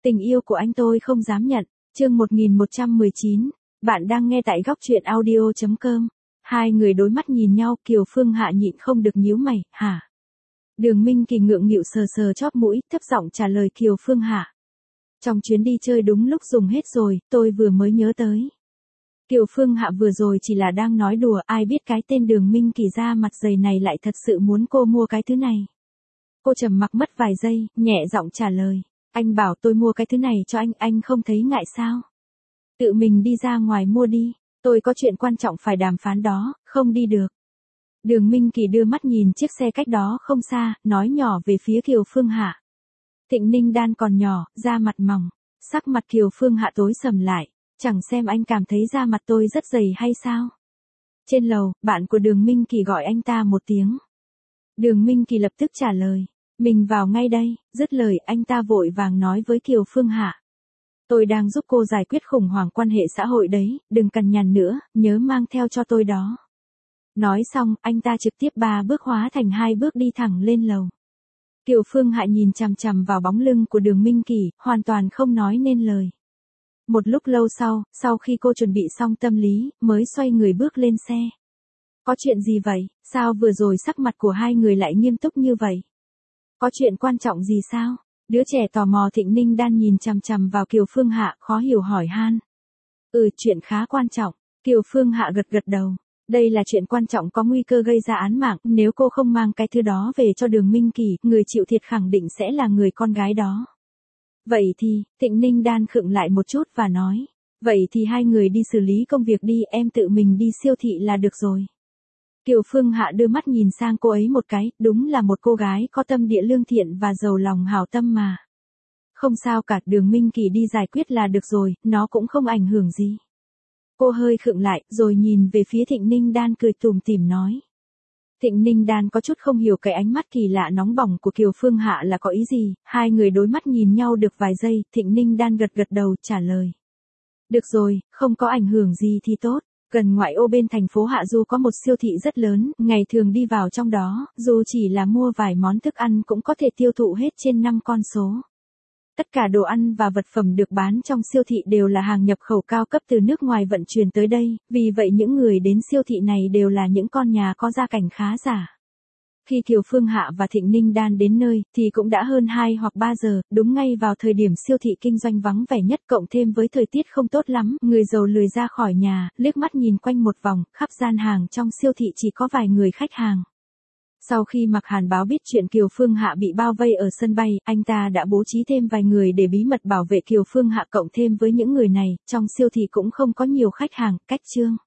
Tình yêu của anh tôi không dám nhận. Chương 1119. Bạn đang nghe tại góc truyện audio.com. Hai người đối mắt nhìn nhau, Kiều Phương Hạ nhịn không được nhíu mày, hả? Đường Minh Kỳ ngượng nghịu sờ sờ chóp mũi, thấp giọng trả lời Kiều Phương Hạ. Trong chuyến đi chơi đúng lúc dùng hết rồi, tôi vừa mới nhớ tới. Kiều Phương Hạ vừa rồi chỉ là đang nói đùa, ai biết cái tên Đường Minh Kỳ da mặt dày này lại thật sự muốn cô mua cái thứ này. Cô trầm mặc mất vài giây, nhẹ giọng trả lời. Anh bảo tôi mua cái thứ này cho anh không thấy ngại sao? Tự mình đi ra ngoài mua đi, tôi có chuyện quan trọng phải đàm phán đó, không đi được. Đường Minh Kỳ đưa mắt nhìn chiếc xe cách đó không xa, nói nhỏ về phía Kiều Phương Hạ. Thịnh Ninh Đan còn nhỏ, da mặt mỏng, sắc mặt Kiều Phương Hạ tối sầm lại, chẳng xem anh cảm thấy da mặt tôi rất dày hay sao? Trên lầu, bạn của Đường Minh Kỳ gọi anh ta một tiếng. Đường Minh Kỳ lập tức trả lời. Mình vào ngay đây, dứt lời anh ta vội vàng nói với Kiều Phương Hạ. Tôi đang giúp cô giải quyết khủng hoảng quan hệ xã hội đấy, đừng cằn nhằn nữa, nhớ mang theo cho tôi đó. Nói xong, anh ta trực tiếp 3 bước hóa thành 2 bước đi thẳng lên lầu. Kiều Phương Hạ nhìn chằm chằm vào bóng lưng của Đường Minh Kỳ, hoàn toàn không nói nên lời. Một lúc lâu sau khi cô chuẩn bị xong tâm lý, mới xoay người bước lên xe. Có chuyện gì vậy, sao vừa rồi sắc mặt của hai người lại nghiêm túc như vậy? Có chuyện quan trọng gì sao? Đứa trẻ tò mò Thịnh Ninh Đan nhìn chằm chằm vào Kiều Phương Hạ, khó hiểu hỏi han. Chuyện khá quan trọng. Kiều Phương Hạ gật gật đầu. Đây là chuyện quan trọng có nguy cơ gây ra án mạng, nếu cô không mang cái thứ đó về cho Đường Minh Kỳ, người chịu thiệt khẳng định sẽ là người con gái đó. Vậy thì, Thịnh Ninh Đan khựng lại một chút và nói. Vậy thì hai người đi xử lý công việc đi, em tự mình đi siêu thị là được rồi. Kiều Phương Hạ đưa mắt nhìn sang cô ấy một cái, đúng là một cô gái có tâm địa lương thiện và giàu lòng hảo tâm mà. Không sao cả, Đường Minh Kỳ đi giải quyết là được rồi, nó cũng không ảnh hưởng gì. Cô hơi khựng lại, rồi nhìn về phía Thịnh Ninh Đan cười tủm tỉm nói. Thịnh Ninh Đan có chút không hiểu cái ánh mắt kỳ lạ nóng bỏng của Kiều Phương Hạ là có ý gì, hai người đối mắt nhìn nhau được vài giây, Thịnh Ninh Đan gật gật đầu trả lời. Được rồi, không có ảnh hưởng gì thì tốt. Gần ngoại ô bên thành phố Hạ Du có một siêu thị rất lớn, ngày thường đi vào trong đó, dù chỉ là mua vài món thức ăn cũng có thể tiêu thụ hết trên 5 con số. Tất cả đồ ăn và vật phẩm được bán trong siêu thị đều là hàng nhập khẩu cao cấp từ nước ngoài vận chuyển tới đây, vì vậy những người đến siêu thị này đều là những con nhà có gia cảnh khá giả. Khi Kiều Phương Hạ và Thịnh Ninh Đan đến nơi, thì cũng đã hơn 2 hoặc 3 giờ, đúng ngay vào thời điểm siêu thị kinh doanh vắng vẻ nhất cộng thêm với thời tiết không tốt lắm, người giàu lười ra khỏi nhà, liếc mắt nhìn quanh một vòng, khắp gian hàng trong siêu thị chỉ có vài người khách hàng. Sau khi Mạc Hàn báo biết chuyện Kiều Phương Hạ bị bao vây ở sân bay, anh ta đã bố trí thêm vài người để bí mật bảo vệ Kiều Phương Hạ cộng thêm với những người này, trong siêu thị cũng không có nhiều khách hàng, cách chương.